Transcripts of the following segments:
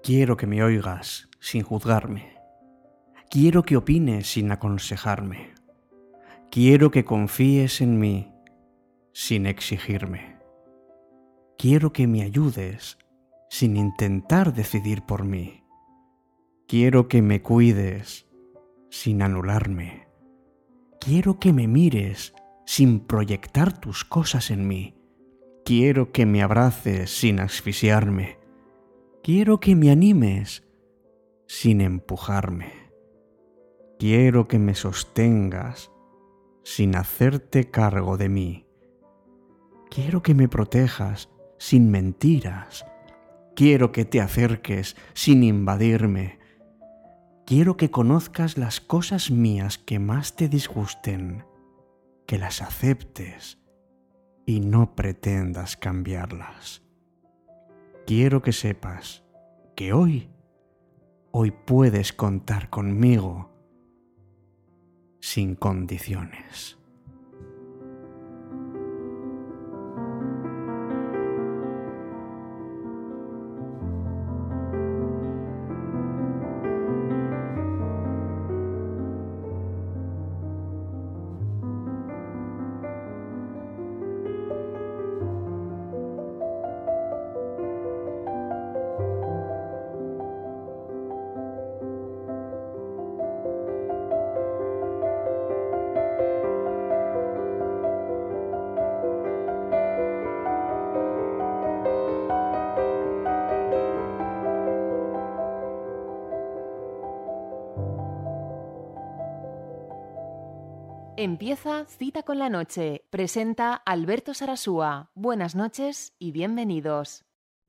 Quiero que me oigas sin juzgarme. Quiero que opines sin aconsejarme. Quiero que confíes en mí sin exigirme. Quiero que me ayudes sin intentar decidir por mí. Quiero que me cuides sin anularme. Quiero que me mires sin proyectar tus cosas en mí. Quiero que me abraces sin asfixiarme. Quiero que me animes sin empujarme. Quiero que me sostengas sin hacerte cargo de mí. Quiero que me protejas sin mentiras. Quiero que te acerques sin invadirme. Quiero que conozcas las cosas mías que más te disgusten, que las aceptes y no pretendas cambiarlas. Quiero que sepas que hoy puedes contar conmigo sin condiciones. Empieza Cita con la Noche. Presenta Alberto Sarasúa. Buenas noches y bienvenidos.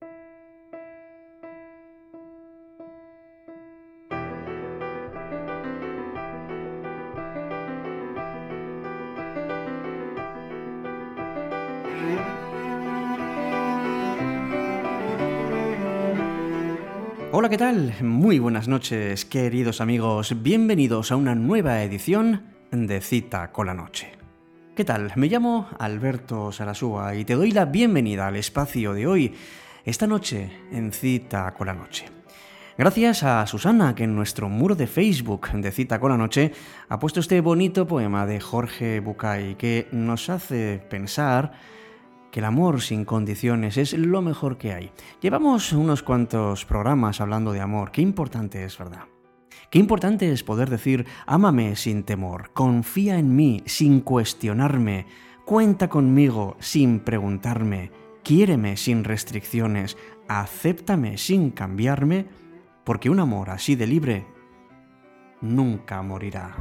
Hola, ¿qué tal? Muy buenas noches, queridos amigos. Bienvenidos a una nueva edición de Cita con la Noche. ¿Qué tal? Me llamo Alberto Sarasúa y te doy la bienvenida al espacio de hoy, esta noche en Cita con la Noche. Gracias a Susana, que en nuestro muro de Facebook de Cita con la Noche ha puesto este bonito poema de Jorge Bucay que nos hace pensar que el amor sin condiciones es lo mejor que hay. Llevamos unos cuantos programas hablando de amor. Qué importante es, ¿verdad? Qué importante es poder decir, ámame sin temor, confía en mí sin cuestionarme, cuenta conmigo sin preguntarme, quiéreme sin restricciones, acéptame sin cambiarme, porque un amor así de libre nunca morirá.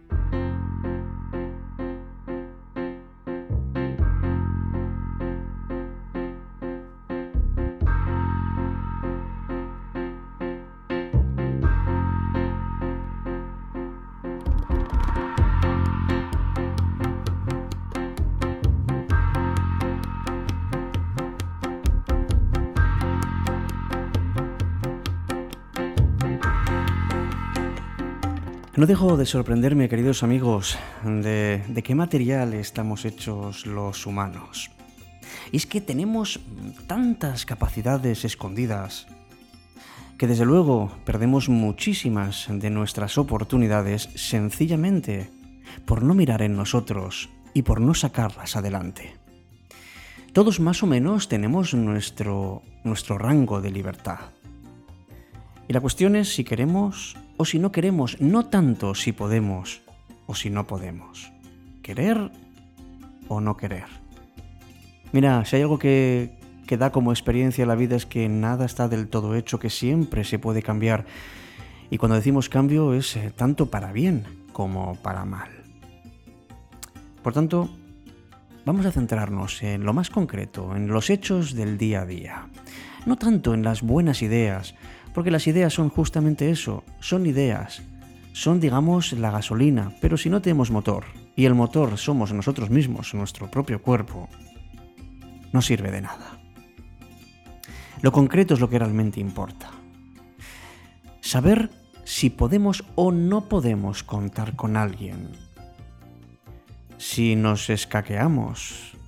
No dejo de sorprenderme, queridos amigos, de qué material estamos hechos los humanos. Y es que tenemos tantas capacidades escondidas que desde luego perdemos muchísimas de nuestras oportunidades sencillamente por no mirar en nosotros y por no sacarlas adelante. Todos más o menos tenemos nuestro rango de libertad. Y la cuestión es si queremos o si no queremos, no tanto si podemos o si no podemos. Querer o no querer. Mira, si hay algo que da como experiencia la vida es que nada está del todo hecho, que siempre se puede cambiar. Y cuando decimos cambio es tanto para bien como para mal. Por tanto, vamos a centrarnos en lo más concreto, en los hechos del día a día. No tanto en las buenas ideas, porque las ideas son justamente eso, son ideas. Son, digamos, la gasolina, pero si no tenemos motor, y el motor somos nosotros mismos, nuestro propio cuerpo, no sirve de nada. Lo concreto es lo que realmente importa. Saber si podemos o no podemos contar con alguien. Si nos escaqueamos,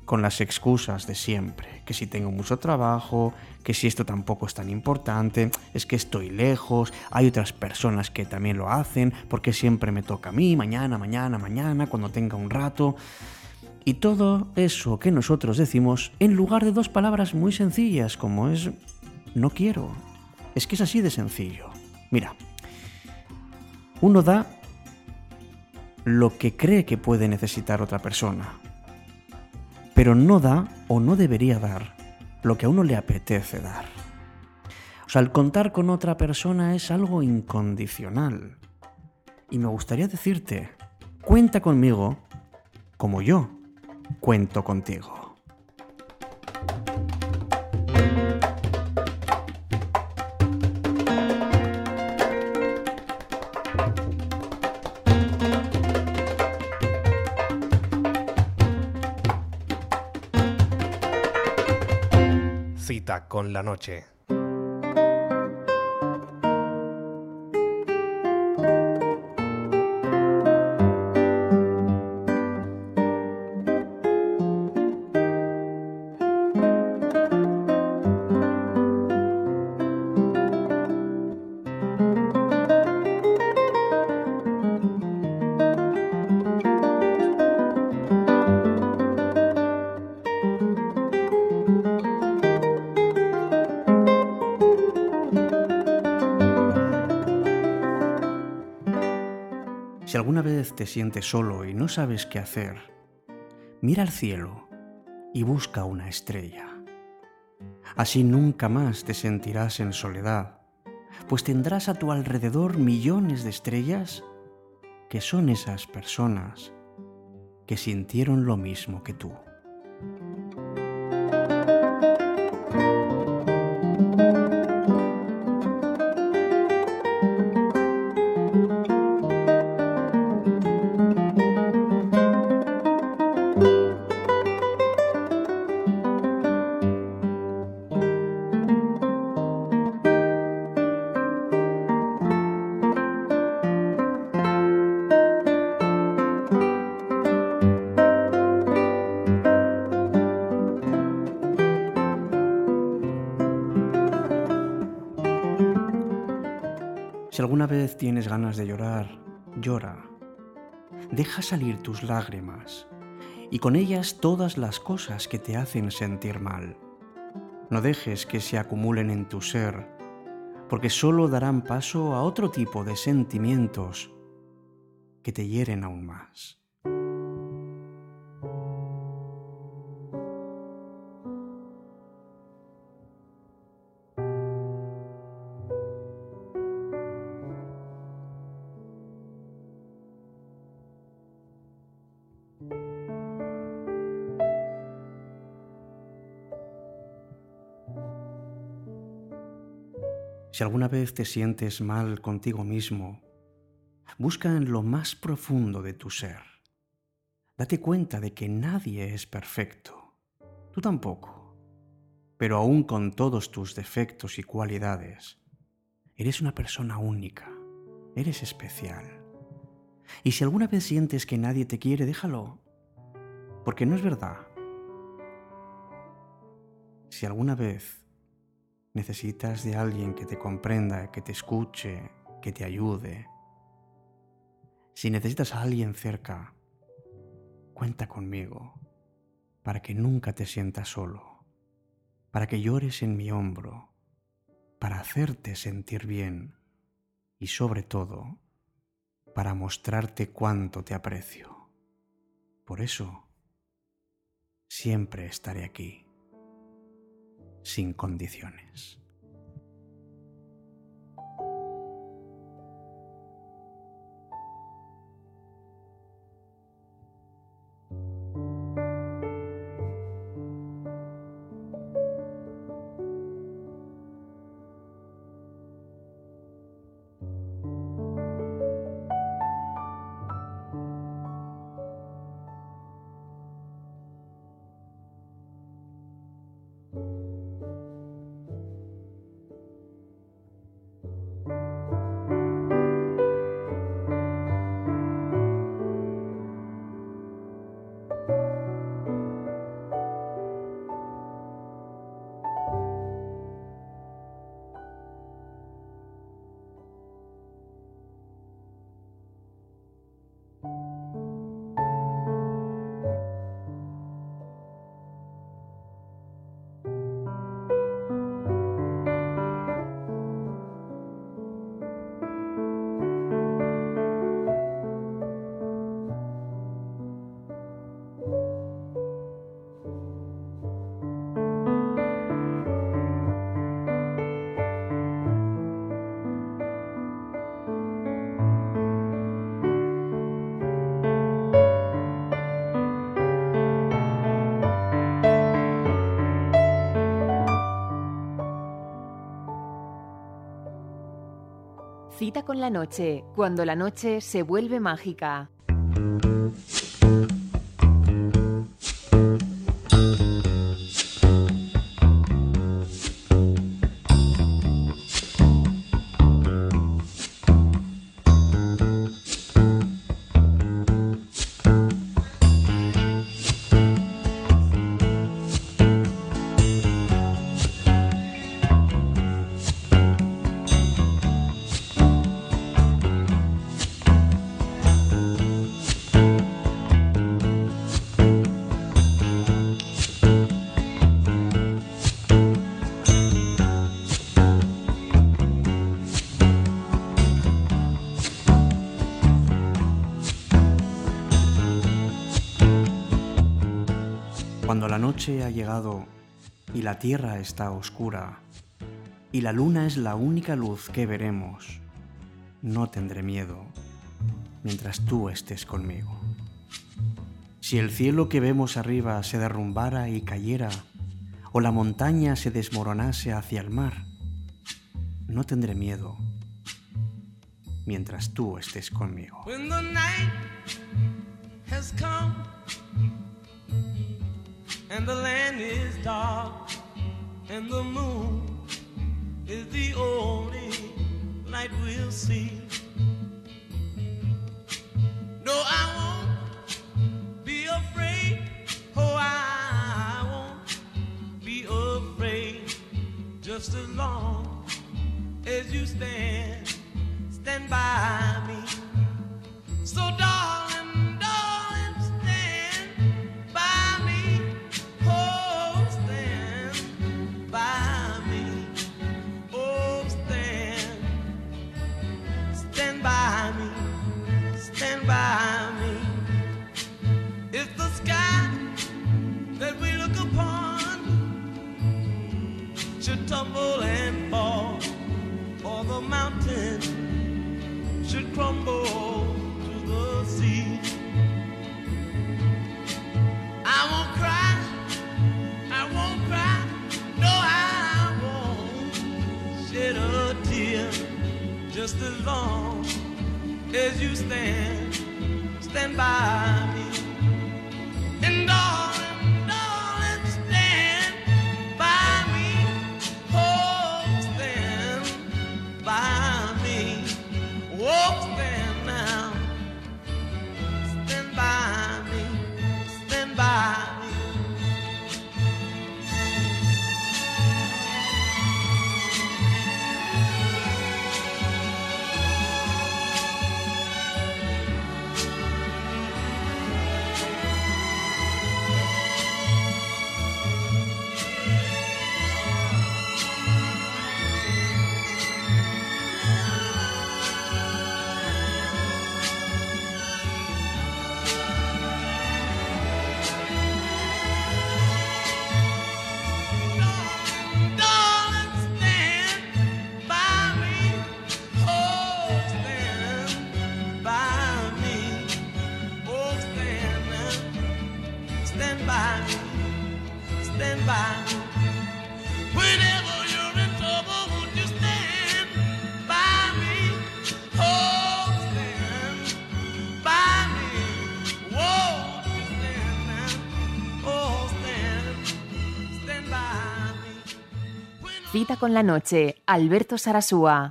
con las excusas de siempre, que si tengo mucho trabajo, que si esto tampoco es tan importante, es que estoy lejos, hay otras personas que también lo hacen, porque siempre me toca a mí, mañana, cuando tenga un rato. Y todo eso que nosotros decimos en lugar de dos palabras muy sencillas como es no quiero. Es que es así de sencillo. Mira, uno da lo que cree que puede necesitar otra persona, pero no da o no debería dar lo que a uno le apetece dar. O sea, el contar con otra persona es algo incondicional. Y me gustaría decirte, cuenta conmigo como yo cuento contigo. Cita con la noche. Si alguna vez te sientes solo y no sabes qué hacer, mira al cielo y busca una estrella. Así nunca más te sentirás en soledad, pues tendrás a tu alrededor millones de estrellas que son esas personas que sintieron lo mismo que tú. Si alguna vez tienes ganas de llorar, llora. Deja salir tus lágrimas y con ellas todas las cosas que te hacen sentir mal. No dejes que se acumulen en tu ser, porque solo darán paso a otro tipo de sentimientos que te hieren aún más. Si alguna vez te sientes mal contigo mismo, busca en lo más profundo de tu ser. Date cuenta de que nadie es perfecto, tú tampoco, pero aún con todos tus defectos y cualidades, eres una persona única, eres especial. Y si alguna vez sientes que nadie te quiere, déjalo, porque no es verdad. Si alguna vez necesitas de alguien que te comprenda, que te escuche, que te ayude, si necesitas a alguien cerca, cuenta conmigo para que nunca te sientas solo, para que llores en mi hombro, para hacerte sentir bien y sobre todo, para mostrarte cuánto te aprecio. Por eso, siempre estaré aquí, sin condiciones. Cita con la noche, cuando la noche se vuelve mágica. Cuando la noche ha llegado y la tierra está oscura y la luna es la única luz que veremos, no tendré miedo mientras tú estés conmigo. Si el cielo que vemos arriba se derrumbara y cayera, o la montaña se desmoronase hacia el mar, no tendré miedo mientras tú estés conmigo. When the night has come and the land is dark and the moon is the only light we'll see. No, I won't be afraid. Oh, I won't be afraid. Just as long as you stand by me. So darling, darling, stand by me. Oh, stand by me. Oh, stand by me. Stand by me. It's the sky that we look upon should tumble and fall, or the mountain should crumble to the sea. I won't cry, no, I won't shed a tear. Just as long as you stand by me. And darling, darling, stand by me. Oh, stand by me. Oh, stand now. Stand by me. Stand by me. Stand by me. Whenever you're in trouble, won't you stand by me? Oh, stand by me. Won't you stand now? Oh, stand by me. Cita con la noche, Alberto Sarasúa.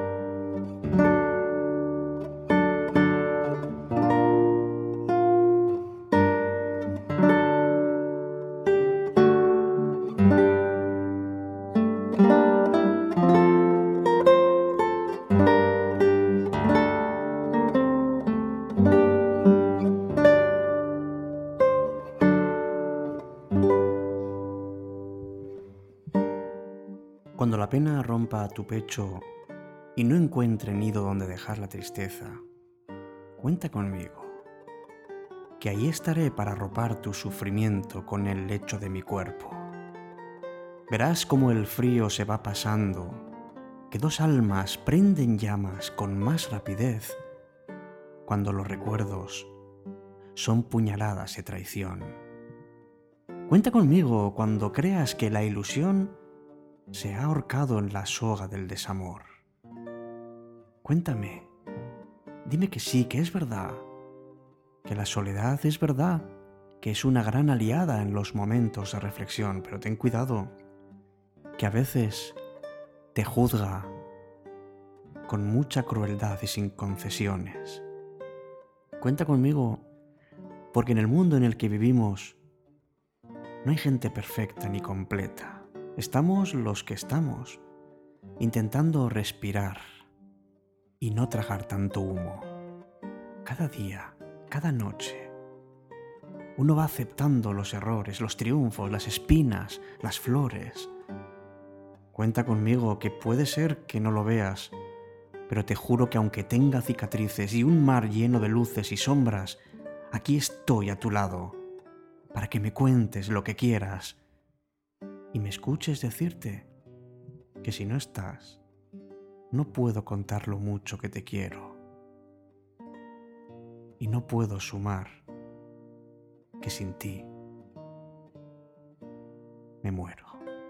Cuando la pena rompa tu pecho y no encuentre nido donde dejar la tristeza, cuenta conmigo, que ahí estaré para arropar tu sufrimiento con el lecho de mi cuerpo. Verás cómo el frío se va pasando, que dos almas prenden llamas con más rapidez cuando los recuerdos son puñaladas de traición. Cuenta conmigo cuando creas que la ilusión se ha ahorcado en la soga del desamor. Cuéntame, dime que sí, que es verdad, que la soledad es verdad, que es una gran aliada en los momentos de reflexión, pero ten cuidado, que a veces te juzga con mucha crueldad y sin concesiones. Cuenta conmigo, porque en el mundo en el que vivimos no hay gente perfecta ni completa. Estamos los que estamos, intentando respirar y no tragar tanto humo. Cada día, cada noche, uno va aceptando los errores, los triunfos, las espinas, las flores. Cuenta conmigo, que puede ser que no lo veas, pero te juro que aunque tenga cicatrices y un mar lleno de luces y sombras, aquí estoy a tu lado, para que me cuentes lo que quieras y me escuches decirte que si no estás, no puedo contar lo mucho que te quiero. Y no puedo sumar que sin ti me muero.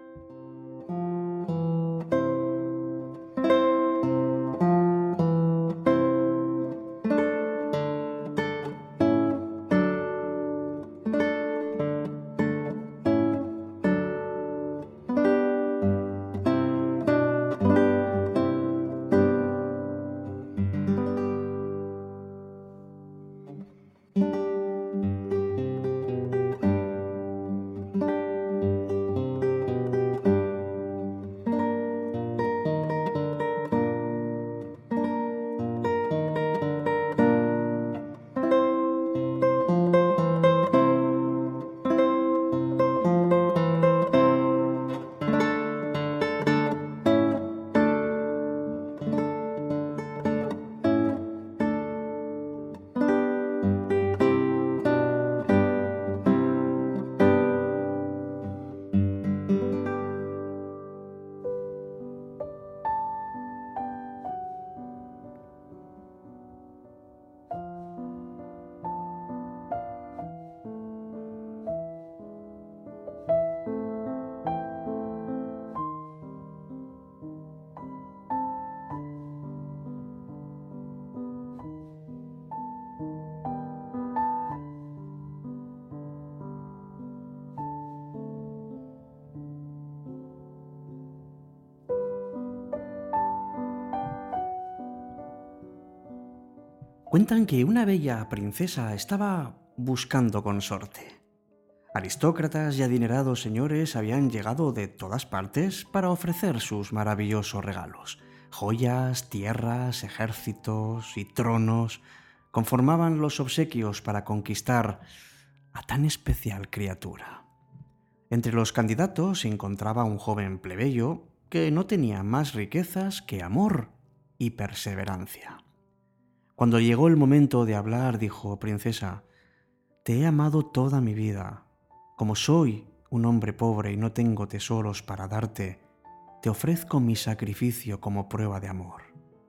Cuentan que una bella princesa estaba buscando consorte. Aristócratas y adinerados señores habían llegado de todas partes para ofrecer sus maravillosos regalos. Joyas, tierras, ejércitos y tronos conformaban los obsequios para conquistar a tan especial criatura. Entre los candidatos se encontraba un joven plebeyo que no tenía más riquezas que amor y perseverancia. Cuando llegó el momento de hablar, dijo: «Princesa, te he amado toda mi vida. Como soy un hombre pobre y no tengo tesoros para darte, te ofrezco mi sacrificio como prueba de amor.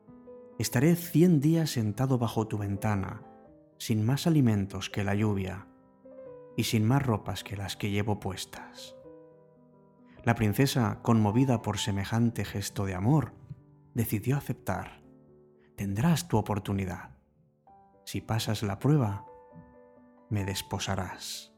Estaré 100 días sentado bajo tu ventana, sin más alimentos que la lluvia y sin más ropas que las que llevo puestas». La princesa, conmovida por semejante gesto de amor, decidió aceptar. «Tendrás tu oportunidad. Si pasas la prueba, me desposarás».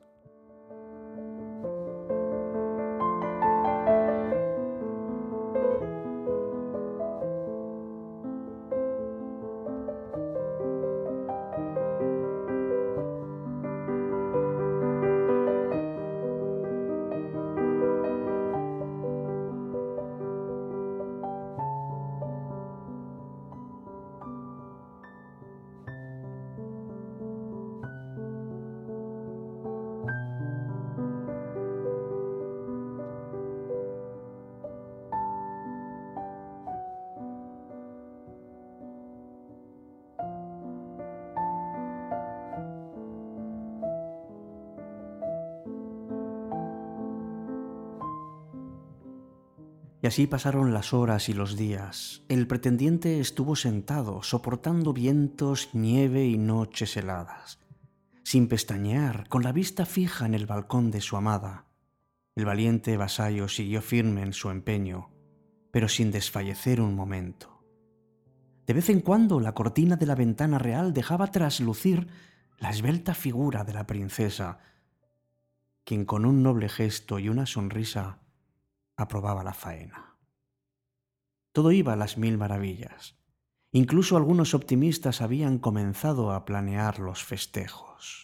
Y así pasaron las horas y los días. El pretendiente estuvo sentado, soportando vientos, nieve y noches heladas, sin pestañear, con la vista fija en el balcón de su amada. El valiente vasallo siguió firme en su empeño, pero sin desfallecer un momento. De vez en cuando la cortina de la ventana real dejaba traslucir la esbelta figura de la princesa, quien con un noble gesto y una sonrisa aprobaba la faena. Todo iba a las mil maravillas. Incluso algunos optimistas habían comenzado a planear los festejos.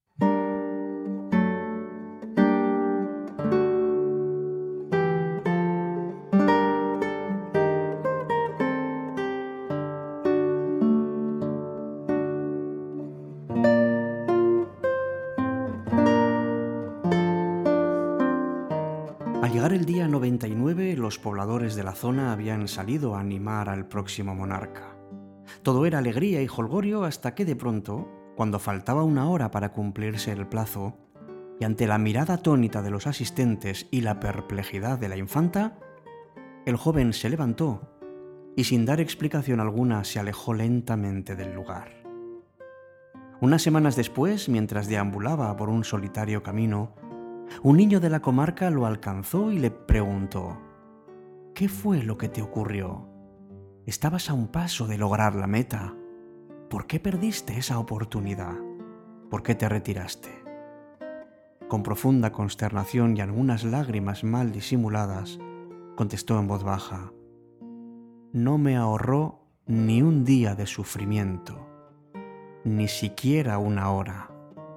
Al llegar el día 99, los pobladores de la zona habían salido a animar al próximo monarca. Todo era alegría y jolgorio hasta que de pronto, cuando faltaba una hora para cumplirse el plazo, y ante la mirada atónita de los asistentes y la perplejidad de la infanta, el joven se levantó y sin dar explicación alguna se alejó lentamente del lugar. Unas semanas después, mientras deambulaba por un solitario camino, un niño de la comarca lo alcanzó y le preguntó: ¿qué fue lo que te ocurrió? Estabas a un paso de lograr la meta. ¿Por qué perdiste esa oportunidad? ¿Por qué te retiraste? Con profunda consternación y algunas lágrimas mal disimuladas, contestó en voz baja: no me ahorró ni un día de sufrimiento, ni siquiera una hora.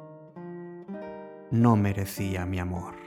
No merecía mi amor.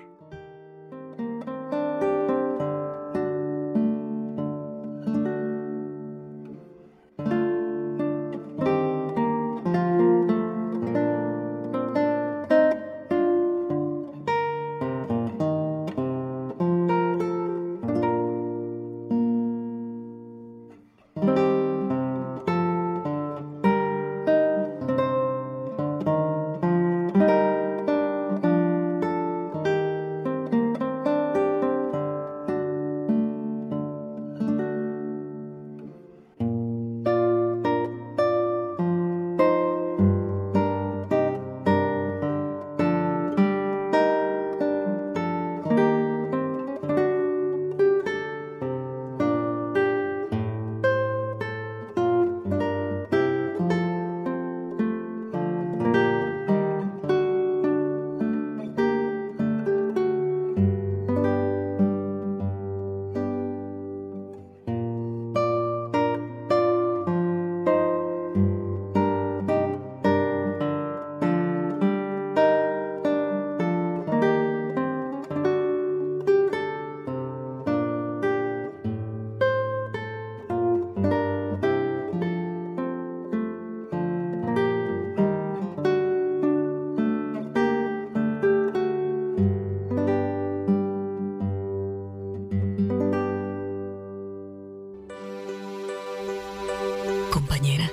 Compañera,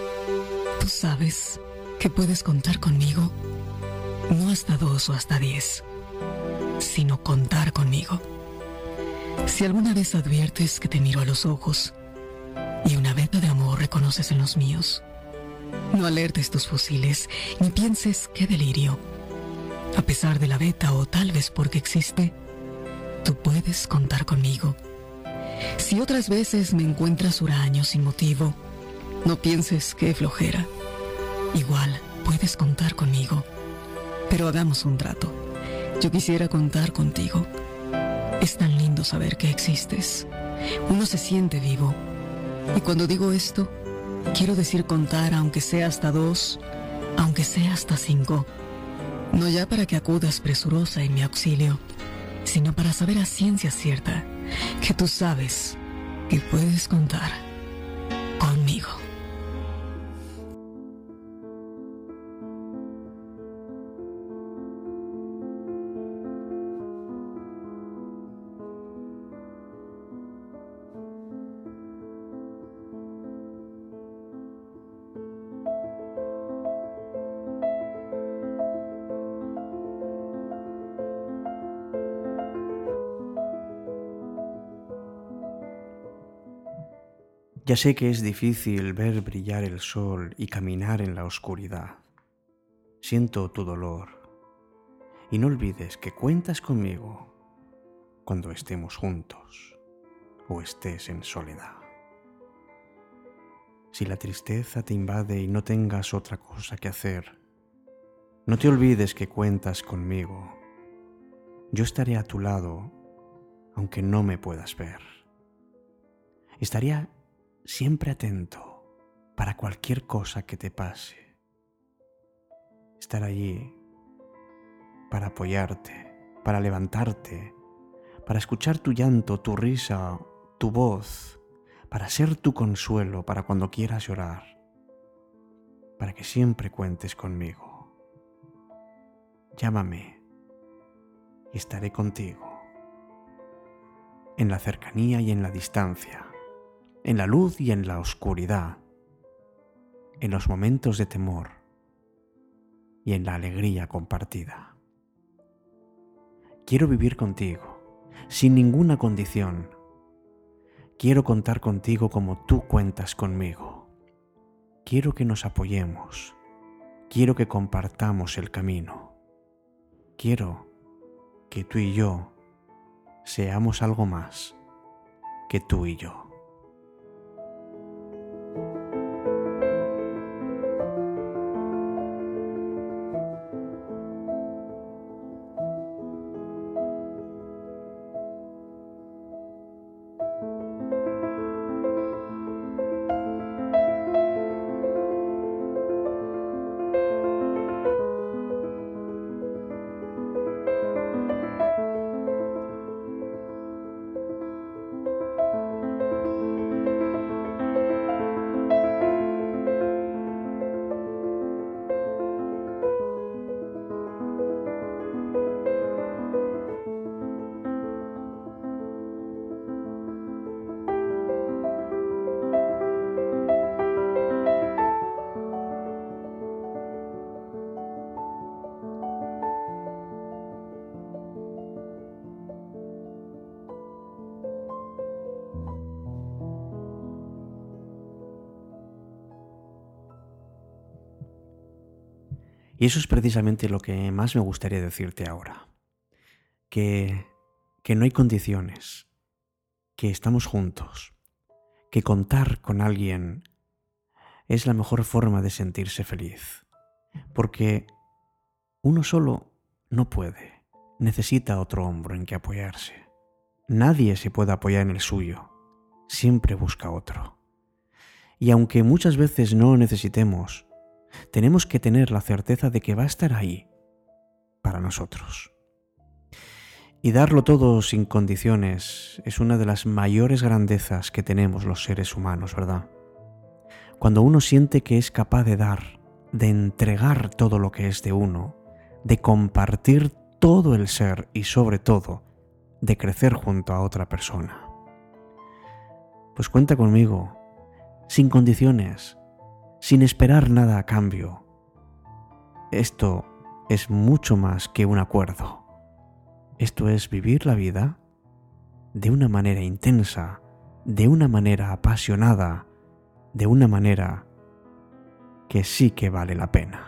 tú sabes que puedes contar conmigo, no hasta 2 o hasta 10, sino contar conmigo. Si alguna vez adviertes que te miro a los ojos y una veta de amor reconoces en los míos, no alertes tus fusiles ni pienses qué delirio. A pesar de la veta o tal vez porque existe, tú puedes contar conmigo. Si otras veces me encuentras huraño sin motivo, no pienses qué flojera. Igual puedes contar conmigo. Pero hagamos un trato. Yo quisiera contar contigo. Es tan lindo saber que existes. Uno se siente vivo. Y cuando digo esto, quiero decir contar aunque sea hasta 2, aunque sea hasta 5. No ya para que acudas presurosa en mi auxilio, sino para saber a ciencia cierta que tú sabes que puedes contar conmigo. Ya sé que es difícil ver brillar el sol y caminar en la oscuridad. Siento tu dolor y no olvides que cuentas conmigo cuando estemos juntos o estés en soledad. si la tristeza te invade y no tengas otra cosa que hacer, no te olvides que cuentas conmigo. Yo estaré a tu lado, aunque no me puedas ver. Estaré siempre atento para cualquier cosa que te pase. Estar allí para apoyarte, para levantarte, para escuchar tu llanto, tu risa, tu voz, para ser tu consuelo, para cuando quieras llorar, para que siempre cuentes conmigo. Llámame y estaré contigo, en la cercanía y en la distancia, en la luz y en la oscuridad, en los momentos de temor y en la alegría compartida. Quiero vivir contigo, sin ninguna condición. Quiero contar contigo como tú cuentas conmigo. Quiero que nos apoyemos. Quiero que compartamos el camino. Quiero que tú y yo seamos algo más que tú y yo. Y eso es precisamente lo que más me gustaría decirte ahora. Que no hay condiciones, que estamos juntos, que contar con alguien es la mejor forma de sentirse feliz. Porque uno solo no puede, necesita otro hombro en que apoyarse. Nadie se puede apoyar en el suyo, siempre busca otro. Y aunque muchas veces no lo necesitemos, tenemos que tener la certeza de que va a estar ahí para nosotros. Y darlo todo sin condiciones es una de las mayores grandezas que tenemos los seres humanos, ¿verdad? Cuando uno siente que es capaz de dar, de entregar todo lo que es de uno, de compartir todo el ser y sobre todo de crecer junto a otra persona. Pues cuenta conmigo, sin condiciones, sin esperar nada a cambio. Esto es mucho más que un acuerdo. Esto es vivir la vida de una manera intensa, de una manera apasionada, de una manera que sí que vale la pena.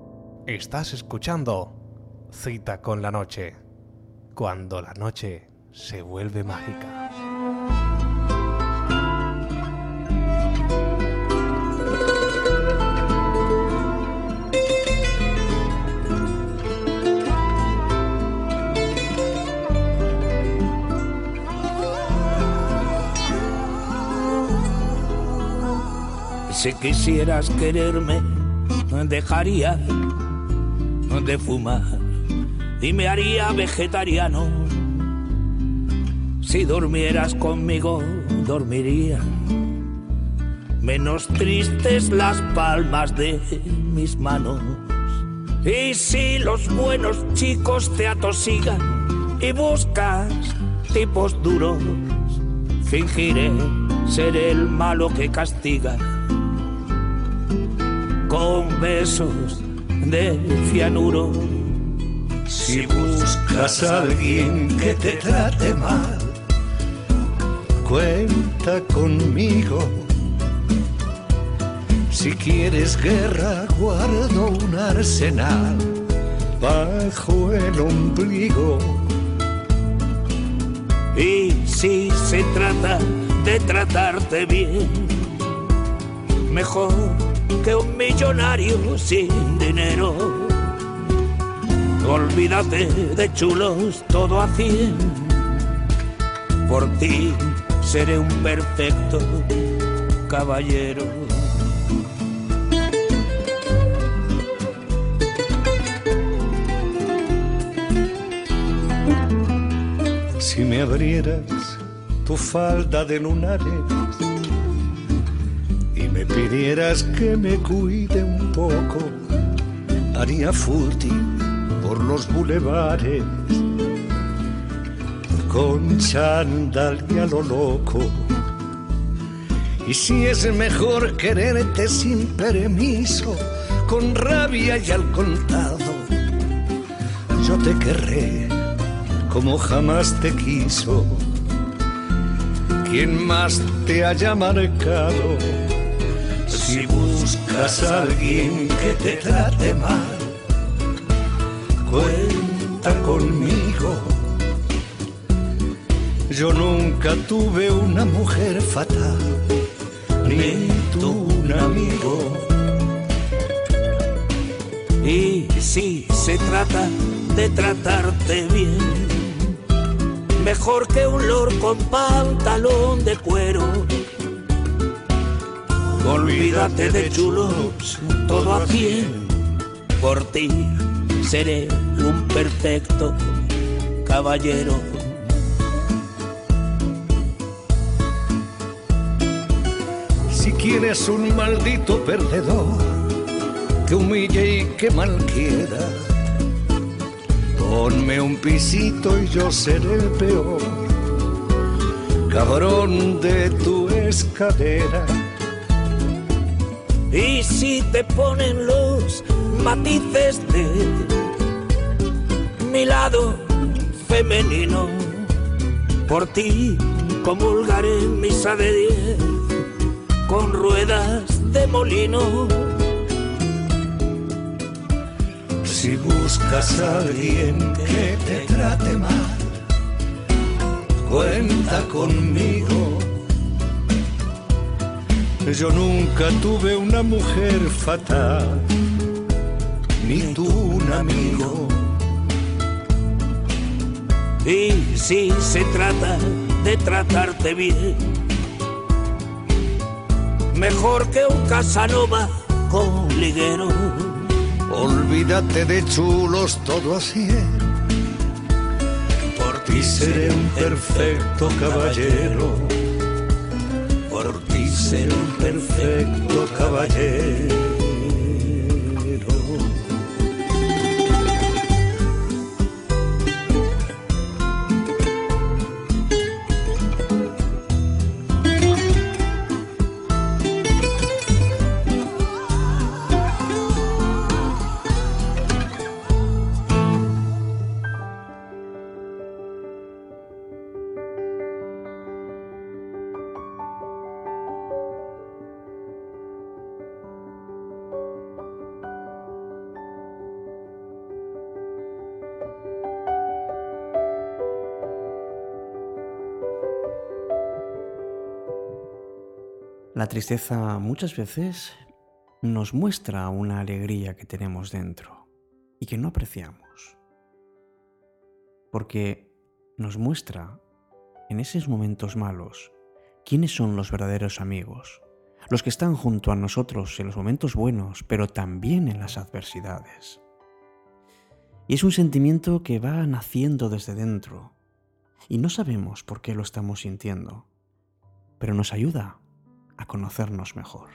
Estás escuchando Cita con la Noche, cuando la noche se vuelve mágica. Si quisieras quererme, dejaría de fumar y me haría vegetariano. Si durmieras conmigo, dormiría menos tristes las palmas de mis manos. Y si los buenos chicos te atosigan y buscas tipos duros, fingiré ser el malo que castiga con besos de cianuro. Si buscas a alguien que te trate mal, cuenta conmigo. Si quieres guerra, guardo un arsenal bajo el ombligo. Y si se trata de tratarte bien, mejor que un millonario sin dinero. Olvídate de chulos, todo a 100. Por ti seré un perfecto caballero. Si me abrieras tu falda de lunares y me pidieras que me cuide un poco, haría footing por los bulevares con chándal y a lo loco. Y si es mejor quererte sin permiso, con rabia y al contado, yo te querré como jamás te quiso quien más te haya marcado. Si buscas a alguien que te trate mal, cuenta conmigo. Yo nunca tuve una mujer fatal, ni tú un amigo. Y si se trata de tratarte bien, mejor que un lord con pantalón de cuero. Olvídate de chulos, todo a 100. Por ti seré un perfecto caballero. Si quieres un maldito perdedor que humille y que malquiera, ponme un pisito y yo seré el peor cabrón de tu escalera. Y si te ponen los matices de mi lado femenino, por ti comulgaré en misa de 10 con ruedas de molino. Si buscas a alguien que te trate mal, cuenta conmigo. Yo nunca tuve una mujer fatal, ni tú un amigo. Y si se trata de tratarte bien, mejor que un Casanova con liguero. Olvídate de chulos, todo a 100. Por ti seré un perfecto caballero. Por ti seré un perfecto caballero. La tristeza muchas veces nos muestra una alegría que tenemos dentro y que no apreciamos. Porque nos muestra en esos momentos malos quiénes son los verdaderos amigos, los que están junto a nosotros en los momentos buenos, pero también en las adversidades. Y es un sentimiento que va naciendo desde dentro y no sabemos por qué lo estamos sintiendo, pero nos ayuda a conocernos mejor.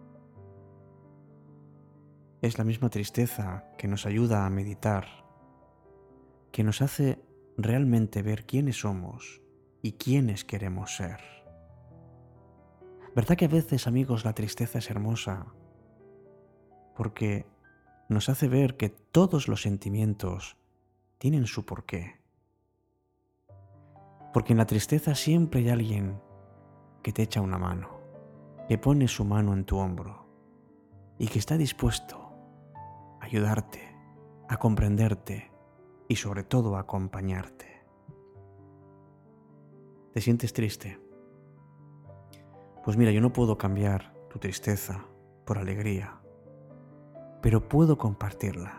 Es la misma tristeza que nos ayuda a meditar, que nos hace realmente ver quiénes somos y quiénes queremos ser. ¿Verdad que a veces, amigos, la tristeza es hermosa? Porque nos hace ver que todos los sentimientos tienen su porqué. Porque en la tristeza siempre hay alguien que te echa una mano, que pone su mano en tu hombro y que está dispuesto a ayudarte, a comprenderte y sobre todo a acompañarte. ¿Te sientes triste? Pues mira, yo no puedo cambiar tu tristeza por alegría, pero puedo compartirla.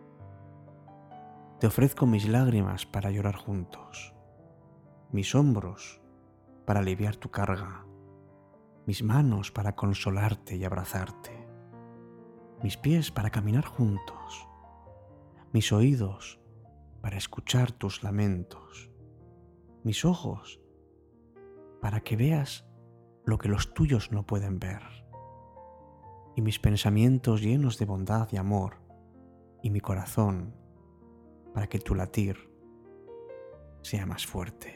Te ofrezco mis lágrimas para llorar juntos, mis hombros para aliviar tu carga, mis manos para consolarte y abrazarte, mis pies para caminar juntos, mis oídos para escuchar tus lamentos, mis ojos para que veas lo que los tuyos no pueden ver, y mis pensamientos llenos de bondad y amor, y mi corazón para que tu latir sea más fuerte.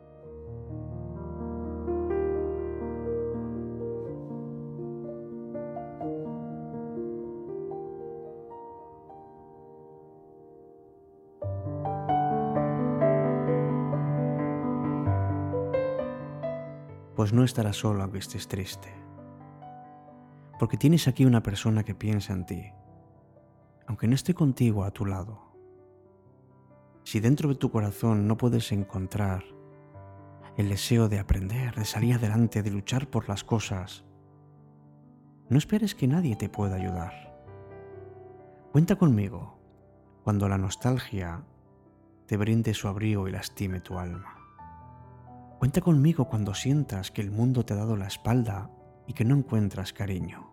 Pues no estarás solo aunque estés triste, porque tienes aquí una persona que piensa en ti, aunque no esté contigo a tu lado. Si dentro de tu corazón no puedes encontrar el deseo de aprender, de salir adelante, de luchar por las cosas, no esperes que nadie te pueda ayudar. Cuenta conmigo cuando la nostalgia te brinde su abrigo y lastime tu alma. Cuenta conmigo cuando sientas que el mundo te ha dado la espalda y que no encuentras cariño.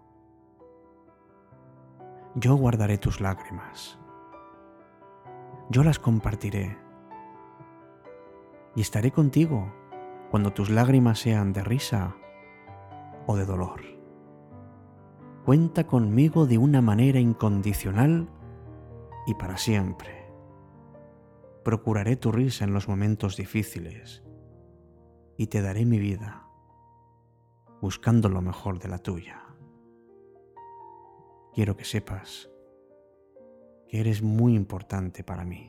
Yo guardaré tus lágrimas. Yo las compartiré. Y estaré contigo cuando tus lágrimas sean de risa o de dolor. Cuenta conmigo de una manera incondicional y para siempre. Procuraré tu risa en los momentos difíciles y te daré mi vida, buscando lo mejor de la tuya. Quiero que sepas que eres muy importante para mí.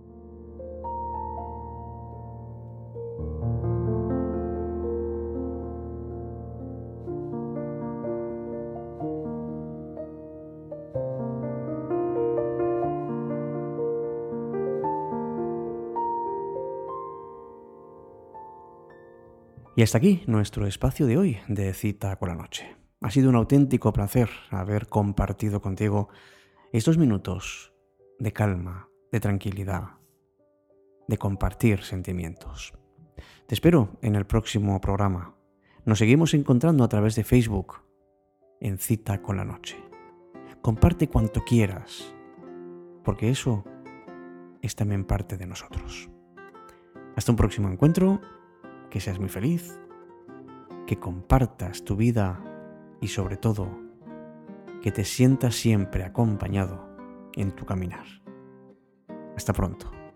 Y hasta aquí nuestro espacio de hoy de Cita con la Noche. Ha sido un auténtico placer haber compartido contigo estos minutos de calma, de tranquilidad, de compartir sentimientos. Te espero en el próximo programa. Nos seguimos encontrando a través de Facebook en Cita con la Noche. Comparte cuanto quieras, porque eso es también parte de nosotros. Hasta un próximo encuentro. Que seas muy feliz, que compartas tu vida y sobre todo, que te sientas siempre acompañado en tu caminar. Hasta pronto.